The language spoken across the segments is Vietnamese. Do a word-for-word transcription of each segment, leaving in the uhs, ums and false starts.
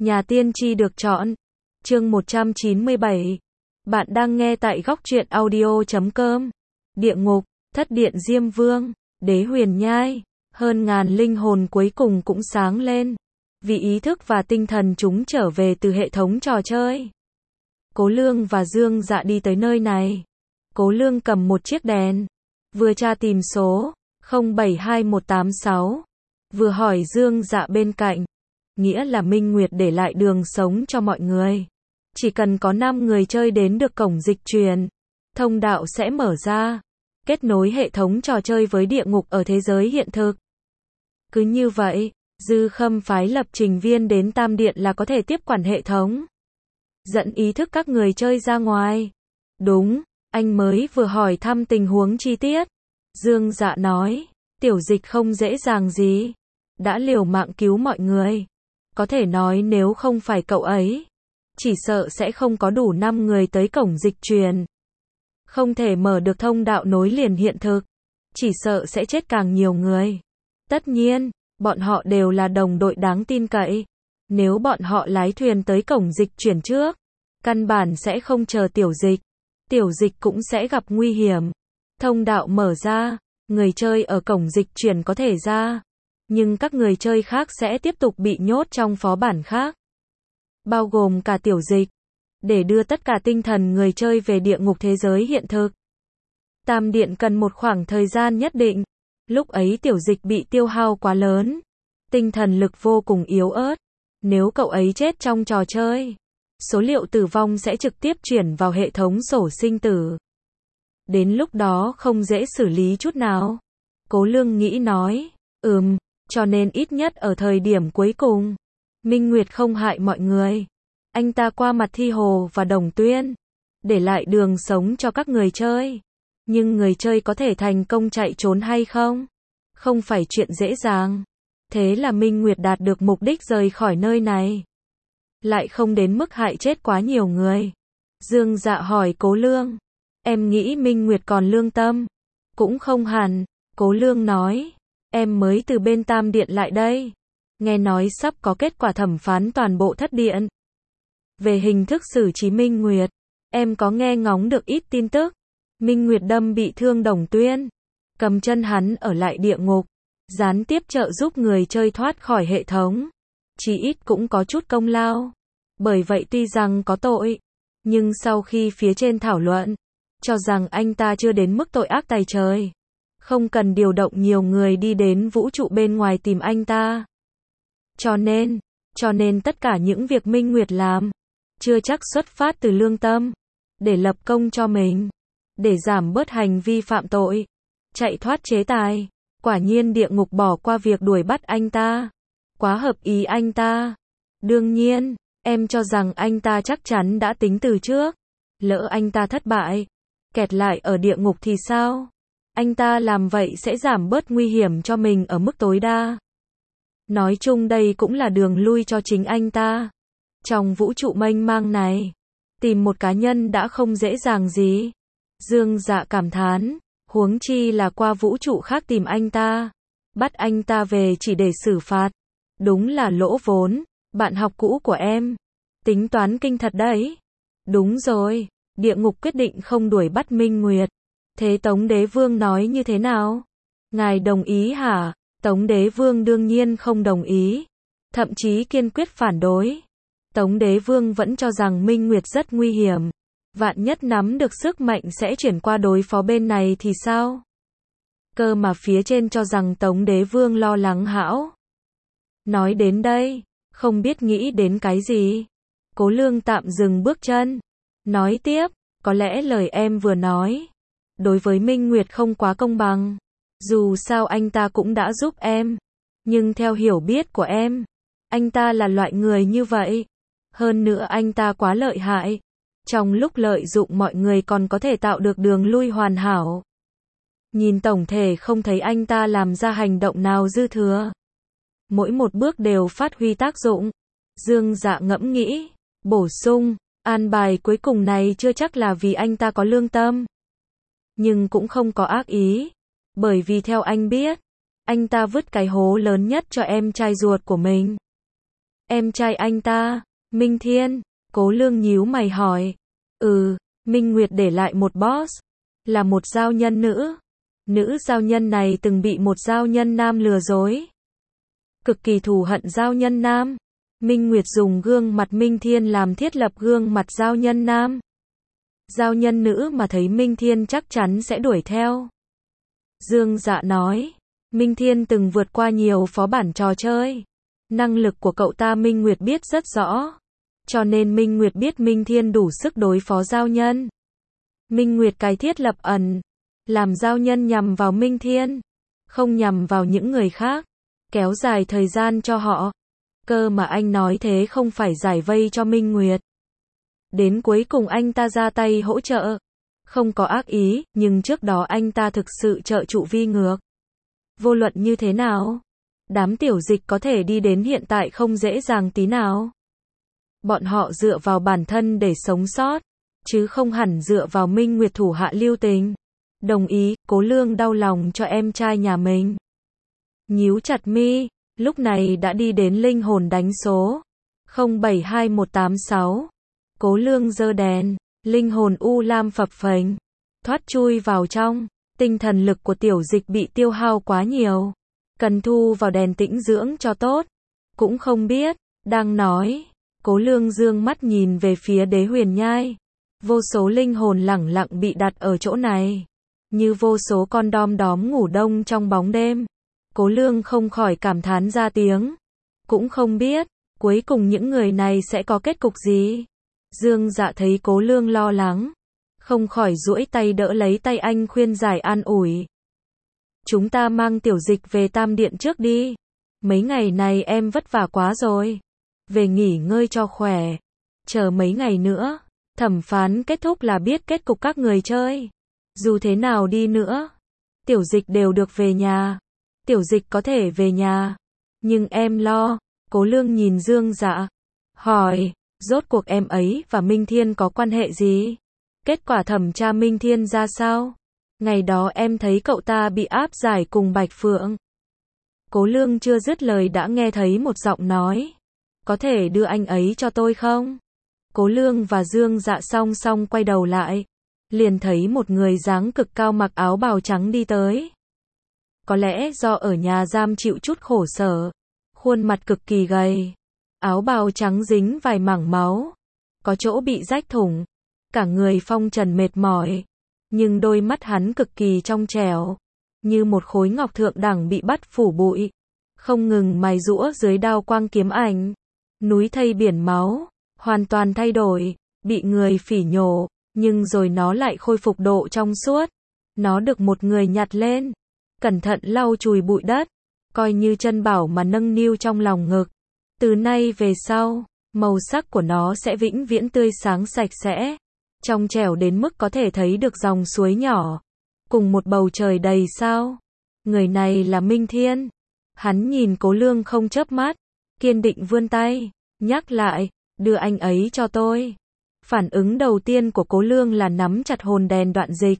Nhà tiên tri được chọn. Chương một trăm chín mươi bảy. Bạn đang nghe tại góc truyện audio chấm com. Địa ngục, thất điện Diêm Vương, đế huyền nhai, hơn ngàn linh hồn cuối cùng cũng sáng lên. Vì ý thức và tinh thần chúng trở về từ hệ thống trò chơi. Cố Lương và Dương Dạ đi tới nơi này. Cố Lương cầm một chiếc đèn, vừa tra tìm số không bảy hai một tám sáu, vừa hỏi Dương Dạ bên cạnh, nghĩa là Minh Nguyệt để lại đường sống cho mọi người. Chỉ cần có năm người chơi đến được cổng dịch truyền, thông đạo sẽ mở ra, kết nối hệ thống trò chơi với địa ngục ở thế giới hiện thực. Cứ như vậy, Dư Khâm phái lập trình viên đến Tam Điện là có thể tiếp quản hệ thống, dẫn ý thức các người chơi ra ngoài. Đúng, anh mới vừa hỏi thăm tình huống chi tiết. Dương Dạ nói, tiểu dịch không dễ dàng gì, đã liều mạng cứu mọi người. Có thể nói nếu không phải cậu ấy, chỉ sợ sẽ không có đủ năm người tới cổng dịch truyền. Không thể mở được thông đạo nối liền hiện thực, chỉ sợ sẽ chết càng nhiều người. Tất nhiên, bọn họ đều là đồng đội đáng tin cậy. Nếu bọn họ lái thuyền tới cổng dịch chuyển trước, căn bản sẽ không chờ tiểu dịch. Tiểu dịch cũng sẽ gặp nguy hiểm. Thông đạo mở ra, người chơi ở cổng dịch chuyển có thể ra, nhưng các người chơi khác sẽ tiếp tục bị nhốt trong phó bản khác, bao gồm cả tiểu dịch, để đưa tất cả tinh thần người chơi về địa ngục thế giới hiện thực. Tam Điện cần một khoảng thời gian nhất định. Lúc ấy tiểu dịch bị tiêu hao quá lớn, tinh thần lực vô cùng yếu ớt. Nếu cậu ấy chết trong trò chơi, số liệu tử vong sẽ trực tiếp chuyển vào hệ thống sổ sinh tử. Đến lúc đó không dễ xử lý chút nào. Cố Lương nghĩ nói, ừm, cho nên ít nhất ở thời điểm cuối cùng, Minh Nguyệt không hại mọi người. Anh ta qua mặt Thi Hồ và Đồng Tuyên, để lại đường sống cho các người chơi. Nhưng người chơi có thể thành công chạy trốn hay không? Không phải chuyện dễ dàng. Thế là Minh Nguyệt đạt được mục đích rời khỏi nơi này, lại không đến mức hại chết quá nhiều người. Dương Dạ hỏi Cố Lương, em nghĩ Minh Nguyệt còn lương tâm? Cũng không hẳn. Cố Lương nói, em mới từ bên Tam Điện lại đây, nghe nói sắp có kết quả thẩm phán toàn bộ thất điện. Về hình thức xử trí Minh Nguyệt, em có nghe ngóng được ít tin tức. Minh Nguyệt đâm bị thương Đồng Tuyên, cầm chân hắn ở lại địa ngục, gián tiếp trợ giúp người chơi thoát khỏi hệ thống, chí ít cũng có chút công lao. Bởi vậy tuy rằng có tội, nhưng sau khi phía trên thảo luận, cho rằng anh ta chưa đến mức tội ác tày trời, không cần điều động nhiều người đi đến vũ trụ bên ngoài tìm anh ta. Cho nên, cho nên tất cả những việc Minh Nguyệt làm, chưa chắc xuất phát từ lương tâm, để lập công cho mình, để giảm bớt hành vi phạm tội, chạy thoát chế tài. Quả nhiên địa ngục bỏ qua việc đuổi bắt anh ta, quá hợp ý anh ta. Đương nhiên, em cho rằng anh ta chắc chắn đã tính từ trước. Lỡ anh ta thất bại, kẹt lại ở địa ngục thì sao? Anh ta làm vậy sẽ giảm bớt nguy hiểm cho mình ở mức tối đa. Nói chung đây cũng là đường lui cho chính anh ta. Trong vũ trụ mênh mang này, tìm một cá nhân đã không dễ dàng gì. Dương Dạ cảm thán, huống chi là qua vũ trụ khác tìm anh ta, bắt anh ta về chỉ để xử phạt. Đúng là lỗ vốn. Bạn học cũ của em, tính toán kinh thật đấy. Đúng rồi, địa ngục quyết định không đuổi bắt Minh Nguyệt. Thế Tống Đế Vương nói như thế nào? Ngài đồng ý hả? Tống Đế Vương đương nhiên không đồng ý, thậm chí kiên quyết phản đối. Tống Đế Vương vẫn cho rằng Minh Nguyệt rất nguy hiểm, vạn nhất nắm được sức mạnh sẽ chuyển qua đối phó bên này thì sao? Cơ mà phía trên cho rằng Tống Đế Vương lo lắng hão. Nói đến đây, không biết nghĩ đến cái gì. Cố Lương tạm dừng bước chân, nói tiếp, có lẽ lời em vừa nói, đối với Minh Nguyệt không quá công bằng. Dù sao anh ta cũng đã giúp em, nhưng theo hiểu biết của em, anh ta là loại người như vậy. Hơn nữa anh ta quá lợi hại, trong lúc lợi dụng mọi người còn có thể tạo được đường lui hoàn hảo. Nhìn tổng thể không thấy anh ta làm ra hành động nào dư thừa. Mỗi một bước đều phát huy tác dụng. Dương Dạ ngẫm nghĩ, bổ sung, an bài cuối cùng này chưa chắc là vì anh ta có lương tâm, nhưng cũng không có ác ý. Bởi vì theo anh biết, anh ta vứt cái hố lớn nhất cho em trai ruột của mình. Em trai anh ta, Minh Thiên, Cố Lương nhíu mày hỏi. Ừ, Minh Nguyệt để lại một boss, là một giao nhân nữ. Nữ giao nhân này từng bị một giao nhân nam lừa dối. Cực kỳ thù hận giao nhân nam. Minh Nguyệt dùng gương mặt Minh Thiên làm thiết lập gương mặt giao nhân nam. Giao nhân nữ mà thấy Minh Thiên chắc chắn sẽ đuổi theo. Dương Dạ nói, Minh Thiên từng vượt qua nhiều phó bản trò chơi. Năng lực của cậu ta Minh Nguyệt biết rất rõ. Cho nên Minh Nguyệt biết Minh Thiên đủ sức đối phó giao nhân. Minh Nguyệt cài thiết lập ẩn, làm giao nhân nhằm vào Minh Thiên, không nhằm vào những người khác, kéo dài thời gian cho họ. Cơ mà anh nói thế không phải giải vây cho Minh Nguyệt. Đến cuối cùng anh ta ra tay hỗ trợ. Không có ác ý, nhưng trước đó anh ta thực sự trợ trụ Vi Ngược. Vô luận như thế nào, đám tiểu dịch có thể đi đến hiện tại không dễ dàng tí nào. Bọn họ dựa vào bản thân để sống sót, chứ không hẳn dựa vào Minh Nguyệt thủ hạ lưu tình. Đồng ý, Cố Lương đau lòng cho em trai nhà mình. Nhíu chặt mi, lúc này đã đi đến linh hồn đánh số không bảy hai một tám sáu. Cố Lương giơ đèn, linh hồn u lam phập phềnh, thoát chui vào trong. Tinh thần lực của tiểu dịch bị tiêu hao quá nhiều, cần thu vào đèn tĩnh dưỡng cho tốt. Cũng không biết, đang nói, Cố Lương dương mắt nhìn về phía Đế Huyền Nhai. Vô số linh hồn lẳng lặng bị đặt ở chỗ này, như vô số con đom đóm ngủ đông trong bóng đêm. Cố Lương không khỏi cảm thán ra tiếng. Cũng không biết, cuối cùng những người này sẽ có kết cục gì. Dương Dạ thấy Cố Lương lo lắng, không khỏi duỗi tay đỡ lấy tay anh khuyên giải an ủi. Chúng ta mang tiểu dịch về Tam Điện trước đi. Mấy ngày này em vất vả quá rồi. Về nghỉ ngơi cho khỏe. Chờ mấy ngày nữa, thẩm phán kết thúc là biết kết cục các người chơi. Dù thế nào đi nữa, tiểu dịch đều được về nhà. Tiểu dịch có thể về nhà, nhưng em lo. Cố Lương nhìn Dương Dạ, hỏi, rốt cuộc em ấy và Minh Thiên có quan hệ gì? Kết quả thẩm tra Minh Thiên ra sao? Ngày đó em thấy cậu ta bị áp giải cùng Bạch Phượng. Cố Lương chưa dứt lời đã nghe thấy một giọng nói. Có thể đưa anh ấy cho tôi không? Cố Lương và Dương Dạ song song quay đầu lại. Liền thấy một người dáng cực cao mặc áo bào trắng đi tới. Có lẽ do ở nhà giam chịu chút khổ sở. Khuôn mặt cực kỳ gầy. Áo bào trắng dính vài mảng máu. Có chỗ bị rách thủng. Cả người phong trần mệt mỏi. Nhưng đôi mắt hắn cực kỳ trong trẻo. Như một khối ngọc thượng đẳng bị bắt phủ bụi. Không ngừng mài giũa dưới đao quang kiếm ảnh. Núi thây biển máu. Hoàn toàn thay đổi. Bị người phỉ nhổ. Nhưng rồi nó lại khôi phục độ trong suốt. Nó được một người nhặt lên. Cẩn thận lau chùi bụi đất. Coi như chân bảo mà nâng niu trong lòng ngực. Từ nay về sau, màu sắc của nó sẽ vĩnh viễn tươi sáng sạch sẽ. Trong trẻo đến mức có thể thấy được dòng suối nhỏ. Cùng một bầu trời đầy sao. Người này là Minh Thiên. Hắn nhìn Cố Lương không chớp mắt. Kiên định vươn tay. Nhắc lại, đưa anh ấy cho tôi. Phản ứng đầu tiên của Cố Lương là nắm chặt hồn đèn đoạn dịch.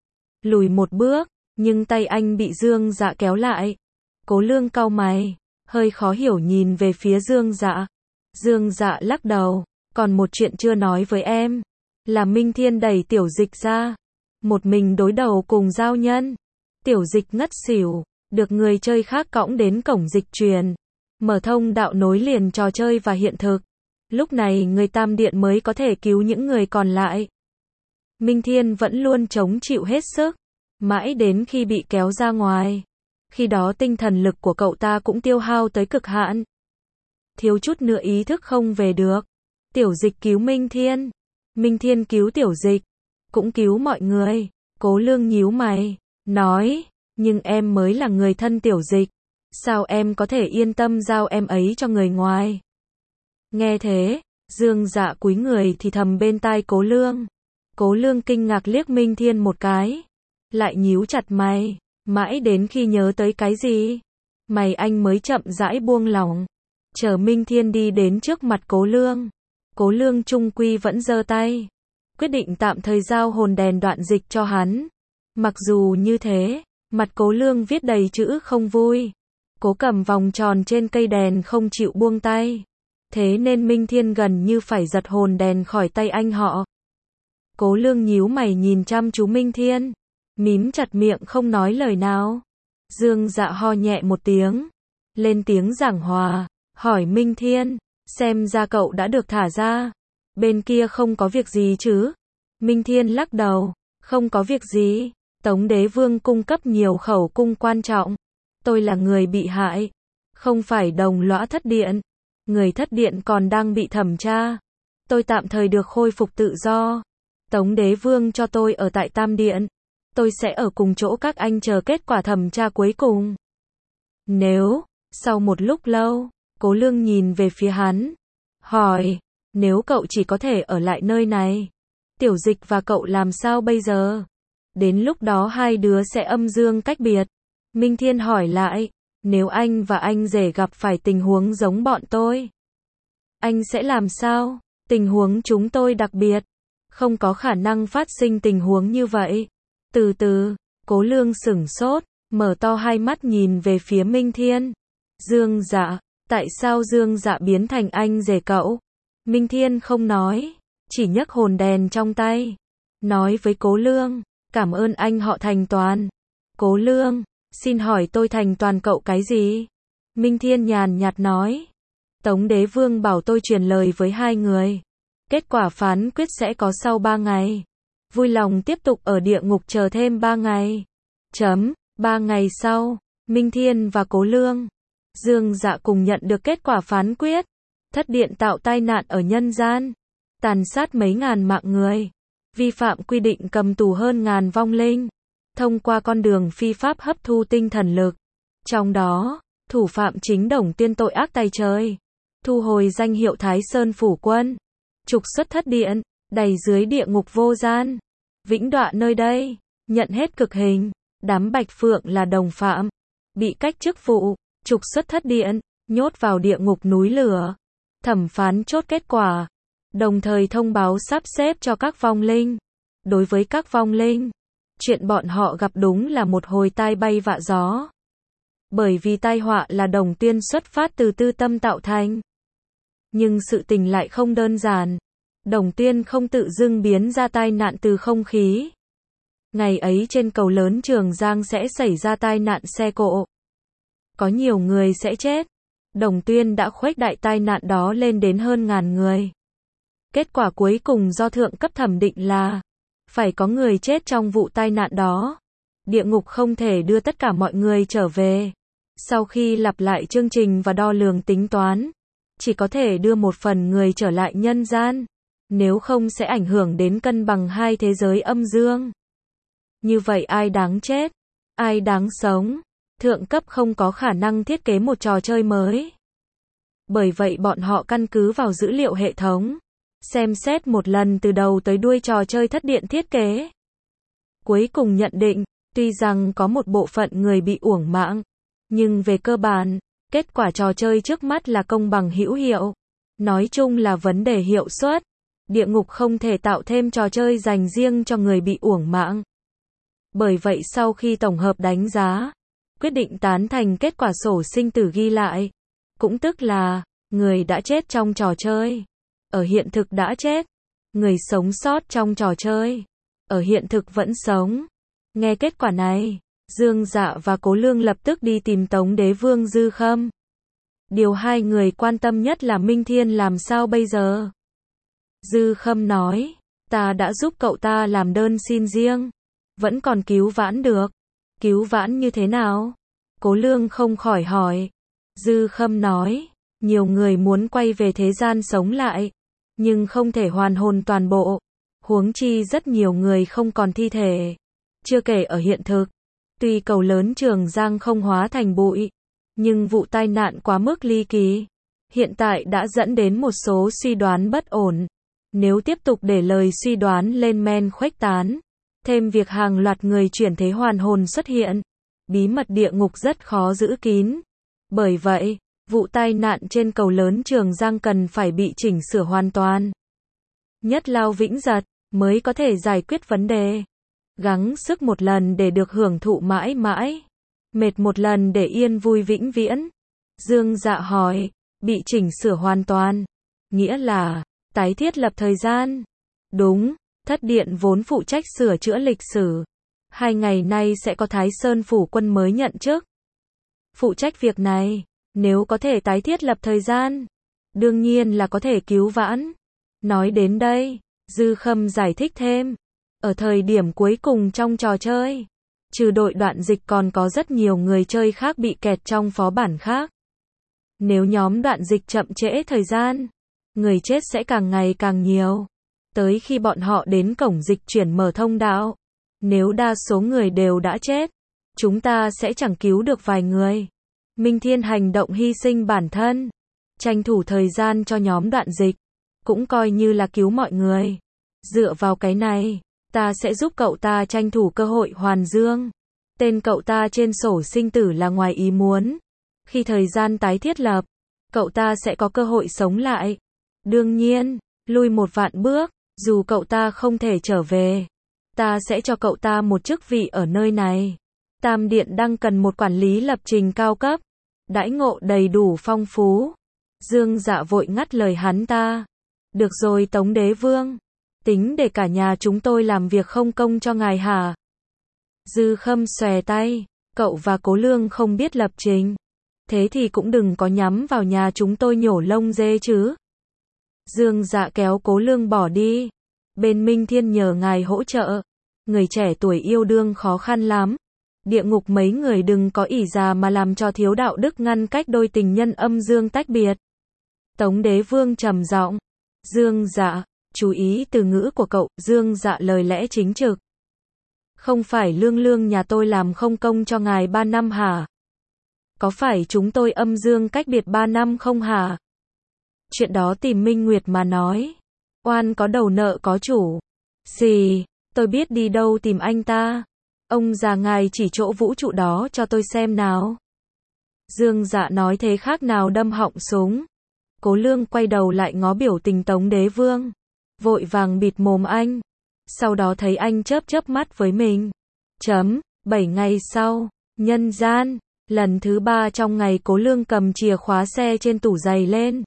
Lùi một bước, nhưng tay anh bị Dương Dạ kéo lại. Cố Lương cau mày, hơi khó hiểu nhìn về phía Dương Dạ. Dương Dạ lắc đầu, còn một chuyện chưa nói với em. Là Minh Thiên đẩy tiểu dịch ra. Một mình đối đầu cùng giao nhân. Tiểu dịch ngất xỉu, được người chơi khác cõng đến cổng dịch truyền. Mở thông đạo nối liền trò chơi và hiện thực. Lúc này người Tam Điện mới có thể cứu những người còn lại. Minh Thiên vẫn luôn chống chịu hết sức. Mãi đến khi bị kéo ra ngoài. Khi đó tinh thần lực của cậu ta cũng tiêu hao tới cực hạn. Thiếu chút nữa ý thức không về được. Tiểu dịch cứu Minh Thiên. Minh Thiên cứu tiểu dịch. Cũng cứu mọi người. Cố Lương nhíu mày. Nói. Nhưng em mới là người thân tiểu dịch. Sao em có thể yên tâm giao em ấy cho người ngoài? Nghe thế, Dương Dạ cúi người thì thầm bên tai Cố Lương. Cố Lương kinh ngạc liếc Minh Thiên một cái. Lại nhíu chặt mày. Mãi đến khi nhớ tới cái gì, mày anh mới chậm rãi buông lỏng. Chờ Minh Thiên đi đến trước mặt Cố Lương. Cố Lương trung quy vẫn giơ tay. Quyết định tạm thời giao hồn đèn đoạn dịch cho hắn. Mặc dù như thế, mặt Cố Lương viết đầy chữ không vui. Cố cầm vòng tròn trên cây đèn không chịu buông tay. thế nên Minh Thiên gần như phải giật hồn đèn khỏi tay anh họ. Cố Lương nhíu mày nhìn chăm chú Minh Thiên, mím chặt miệng không nói lời nào. Dương Dạ ho nhẹ một tiếng, lên tiếng giảng hòa, hỏi Minh Thiên, xem ra cậu đã được thả ra, bên kia không có việc gì chứ? Minh Thiên lắc đầu, không có việc gì, Tống Đế Vương cung cấp nhiều khẩu cung quan trọng, tôi là người bị hại, không phải đồng lõa thất điện, người thất điện còn đang bị thẩm tra, tôi tạm thời được khôi phục tự do, Tống Đế Vương cho tôi ở tại Tam Điện, tôi sẽ ở cùng chỗ các anh chờ kết quả thẩm tra cuối cùng. Nếu, sau một lúc lâu, Cố Lương nhìn về phía hắn, hỏi, nếu cậu chỉ có thể ở lại nơi này, Tiểu Dịch và cậu làm sao bây giờ? Đến lúc đó hai đứa sẽ âm dương cách biệt. Minh Thiên hỏi lại, nếu anh và anh rể gặp phải tình huống giống bọn tôi, anh sẽ làm sao? Tình huống chúng tôi đặc biệt, không có khả năng phát sinh tình huống như vậy. Từ từ, Cố Lương sửng sốt, mở to hai mắt nhìn về phía Minh Thiên. Dương Dạ, tại sao Dương Dạ biến thành anh rể cậu? Minh Thiên không nói, chỉ nhấc hồn đèn trong tay, nói với Cố Lương, cảm ơn anh họ Thành Toàn. Cố Lương, xin hỏi tôi thành toàn cậu cái gì? Minh Thiên nhàn nhạt nói, Tống Đế Vương bảo tôi truyền lời với hai người, kết quả phán quyết sẽ có sau ba ngày. Vui lòng tiếp tục ở địa ngục chờ thêm ba ngày. Chấm, ba ngày sau, Minh Thiên và Cố Lương, Dương Dạ cùng nhận được kết quả phán quyết. Thất điện tạo tai nạn ở nhân gian, tàn sát mấy ngàn mạng người, vi phạm quy định cầm tù hơn ngàn vong linh, thông qua con đường phi pháp hấp thu tinh thần lực. Trong đó, thủ phạm chính Đồng Tuyên tội ác tày trời, thu hồi danh hiệu Thái Sơn Phủ Quân, trục xuất thất điện, đày dưới địa ngục vô gian, vĩnh đọa nơi đây, nhận hết cực hình. Đám Bạch Phượng là đồng phạm, bị cách chức vụ, trục xuất thất điện, nhốt vào địa ngục núi lửa. Thẩm phán chốt kết quả, đồng thời thông báo sắp xếp cho các vong linh. Đối với các vong linh, chuyện bọn họ gặp đúng là một hồi tai bay vạ gió. Bởi vì tai họa là Đồng Tuyên xuất phát từ tư tâm tạo thành. Nhưng sự tình lại không đơn giản. Đồng Tuyên không tự dưng biến ra tai nạn từ không khí. Ngày ấy trên cầu lớn Trường Giang sẽ xảy ra tai nạn xe cộ. Có nhiều người sẽ chết. Đồng Tuyên đã khuếch đại tai nạn đó lên đến hơn ngàn người. Kết quả cuối cùng do thượng cấp thẩm định là phải có người chết trong vụ tai nạn đó. Địa ngục không thể đưa tất cả mọi người trở về. Sau khi lặp lại chương trình và đo lường tính toán, chỉ có thể đưa một phần người trở lại nhân gian. Nếu không sẽ ảnh hưởng đến cân bằng hai thế giới âm dương. Như vậy ai đáng chết? Ai đáng sống? Thượng cấp không có khả năng thiết kế một trò chơi mới. Bởi vậy bọn họ căn cứ vào dữ liệu hệ thống, xem xét một lần từ đầu tới đuôi trò chơi thất điện thiết kế. Cuối cùng nhận định, tuy rằng có một bộ phận người bị uổng mạng, nhưng về cơ bản, kết quả trò chơi trước mắt là công bằng hữu hiệu. Nói chung là vấn đề hiệu suất. Địa ngục không thể tạo thêm trò chơi dành riêng cho người bị uổng mạng. Bởi vậy sau khi tổng hợp đánh giá, quyết định tán thành kết quả sổ sinh tử ghi lại. Cũng tức là, người đã chết trong trò chơi, ở hiện thực đã chết. Người sống sót trong trò chơi, ở hiện thực vẫn sống. Nghe kết quả này, Dương Dạ và Cố Lương lập tức đi tìm Tống Đế Vương Dư Khâm. Điều hai người quan tâm nhất là Minh Thiên làm sao bây giờ? Dư Khâm nói, ta đã giúp cậu ta làm đơn xin riêng, vẫn còn cứu vãn được. Cứu vãn như thế nào? Cố Lương không khỏi hỏi. Dư Khâm nói, nhiều người muốn quay về thế gian sống lại, nhưng không thể hoàn hồn toàn bộ. Huống chi rất nhiều người không còn thi thể. Chưa kể ở hiện thực, tuy cầu lớn Trường Giang không hóa thành bụi, nhưng vụ tai nạn quá mức ly kỳ, hiện tại đã dẫn đến một số suy đoán bất ổn. Nếu tiếp tục để lời suy đoán lên men khuếch tán, thêm việc hàng loạt người chuyển thế hoàn hồn xuất hiện, bí mật địa ngục rất khó giữ kín. Bởi vậy, vụ tai nạn trên cầu lớn Trường Giang cần phải bị chỉnh sửa hoàn toàn. Nhất lao vĩnh giật, mới có thể giải quyết vấn đề. Gắng sức một lần để được hưởng thụ mãi mãi. Mệt một lần để yên vui vĩnh viễn. Dương Dạ hỏi, bị chỉnh sửa hoàn toàn. Nghĩa là, tái thiết lập thời gian. Đúng, thất điện vốn phụ trách sửa chữa lịch sử. Hai ngày nay sẽ có Thái Sơn phủ quân mới nhận chức. Phụ trách việc này, nếu có thể tái thiết lập thời gian, đương nhiên là có thể cứu vãn. Nói đến đây, Dư Khâm giải thích thêm. Ở thời điểm cuối cùng trong trò chơi, trừ đội Đoạn Dịch còn có rất nhiều người chơi khác bị kẹt trong phó bản khác. Nếu nhóm Đoạn Dịch chậm trễ thời gian, người chết sẽ càng ngày càng nhiều. Tới khi bọn họ đến cổng dịch chuyển mở thông đạo, nếu đa số người đều đã chết, chúng ta sẽ chẳng cứu được vài người. Minh Thiên hành động hy sinh bản thân, tranh thủ thời gian cho nhóm Đoạn Dịch, cũng coi như là cứu mọi người. Dựa vào cái này, ta sẽ giúp cậu ta tranh thủ cơ hội hoàn dương. Tên cậu ta trên sổ sinh tử là ngoài ý muốn. Khi thời gian tái thiết lập, cậu ta sẽ có cơ hội sống lại. Đương nhiên, lui một vạn bước, dù cậu ta không thể trở về, ta sẽ cho cậu ta một chức vị ở nơi này. Tam Điện đang cần một quản lý lập trình cao cấp, đãi ngộ đầy đủ phong phú. Dương Dạ vội ngắt lời hắn ta. Được rồi Tống Đế Vương, tính để cả nhà chúng tôi làm việc không công cho ngài hả? Dư Khâm xòe tay, cậu và Cố Lương không biết lập trình. Thế thì cũng đừng có nhắm vào nhà chúng tôi nhổ lông dê chứ. Dương Dạ kéo Cố Lương bỏ đi. Bên Minh Thiên nhờ ngài hỗ trợ. Người trẻ tuổi yêu đương khó khăn lắm. Địa ngục mấy người đừng có ỷ già mà làm cho thiếu đạo đức ngăn cách đôi tình nhân âm dương tách biệt. Tống Đế Vương trầm giọng. Dương Dạ, chú ý từ ngữ của cậu. Dương Dạ lời lẽ chính trực. Không phải Lương Lương nhà tôi làm không công cho ngài ba năm hả? Có phải chúng tôi âm dương cách biệt ba năm không hả? Chuyện đó tìm Minh Nguyệt mà nói. Oan có đầu nợ có chủ. Xì, tôi biết đi đâu tìm anh ta. Ông già ngài chỉ chỗ vũ trụ đó cho tôi xem nào. Dương Dạ nói thế khác nào đâm họng súng. Cố Lương quay đầu lại ngó biểu tình Tống Đế Vương. Vội vàng bịt mồm anh. Sau đó thấy anh chớp chớp mắt với mình. Chấm, bảy ngày sau, nhân gian. Lần thứ ba trong ngày Cố Lương cầm chìa khóa xe trên tủ giày lên.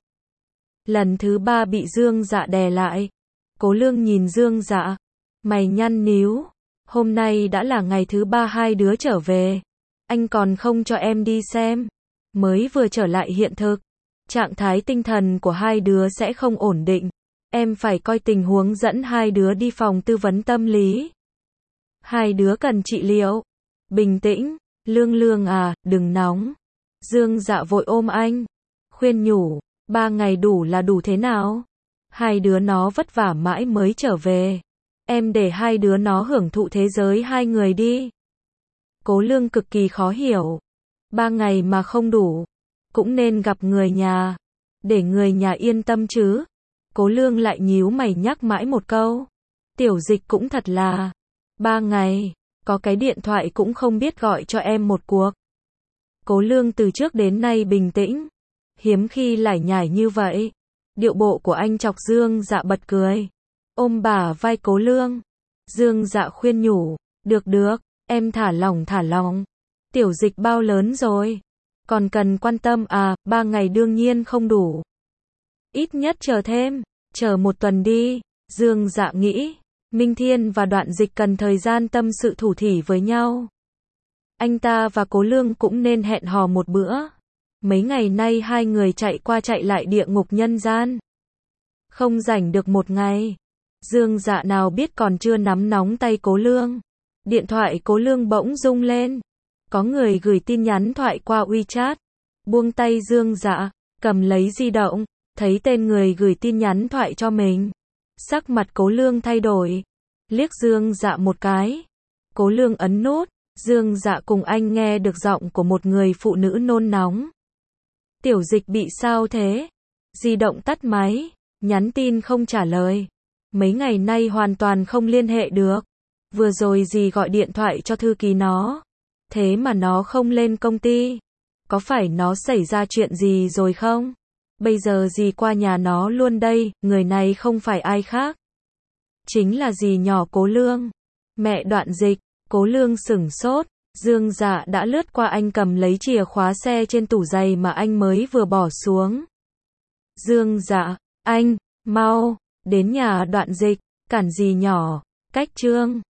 Lần thứ ba bị Dương Dạ đè lại. Cố Lương nhìn Dương Dạ. Mày nhăn nhíu. Hôm nay đã là ngày thứ ba hai đứa trở về. Anh còn không cho em đi xem. Mới vừa trở lại hiện thực. Trạng thái tinh thần của hai đứa sẽ không ổn định. Em phải coi tình huống dẫn hai đứa đi phòng tư vấn tâm lý. Hai đứa cần trị liệu. Bình tĩnh. Lương Lương à, đừng nóng. Dương Dạ vội ôm anh. Khuyên nhủ. Ba ngày đủ là đủ thế nào? Hai đứa nó vất vả mãi mới trở về. Em để hai đứa nó hưởng thụ thế giới hai người đi. Cố Lương cực kỳ khó hiểu. Ba ngày mà không đủ. Cũng nên gặp người nhà. Để người nhà yên tâm chứ. Cố Lương lại nhíu mày nhắc mãi một câu. Tiểu Dịch cũng thật là. Ba ngày. Có cái điện thoại cũng không biết gọi cho em một cuộc. Cố Lương từ trước đến nay bình tĩnh. Hiếm khi lải nhải như vậy. Điệu bộ của anh chọc Dương Dạ bật cười. Ôm bả vai Cố Lương. Dương Dạ khuyên nhủ. Được được, em thả lỏng thả lỏng. Tiểu Dịch bao lớn rồi? Còn cần quan tâm à, ba ngày đương nhiên không đủ. Ít nhất chờ thêm, chờ một tuần đi. Dương Dạ nghĩ. Minh Thiên và Đoạn Dịch cần thời gian tâm sự thủ thỉ với nhau. Anh ta và Cố Lương cũng nên hẹn hò một bữa. Mấy ngày nay hai người chạy qua chạy lại địa ngục nhân gian. Không rảnh được một ngày. Dương Dạ nào biết còn chưa nắm nóng tay Cố Lương. Điện thoại Cố Lương bỗng rung lên. Có người gửi tin nhắn thoại qua WeChat. Buông tay Dương Dạ, cầm lấy di động, thấy tên người gửi tin nhắn thoại cho mình. Sắc mặt Cố Lương thay đổi. Liếc Dương Dạ một cái. Cố Lương ấn nút. Dương Dạ cùng anh nghe được giọng của một người phụ nữ nôn nóng. Tiểu Dịch bị sao thế? Di động tắt máy. Nhắn tin không trả lời. Mấy ngày nay hoàn toàn không liên hệ được. Vừa rồi dì gọi điện thoại cho thư ký nó. Thế mà nó không lên công ty. Có phải nó xảy ra chuyện gì rồi không? Bây giờ dì qua nhà nó luôn đây. Người này không phải ai khác. Chính là dì nhỏ Cố Lương. Mẹ Đoạn Dịch. Cố Lương sửng sốt. Dương Dạ đã lướt qua anh cầm lấy chìa khóa xe trên tủ giày mà anh mới vừa bỏ xuống. Dương Dạ, anh, mau, đến nhà Đoạn Dịch, cản gì nhỏ, cách Trương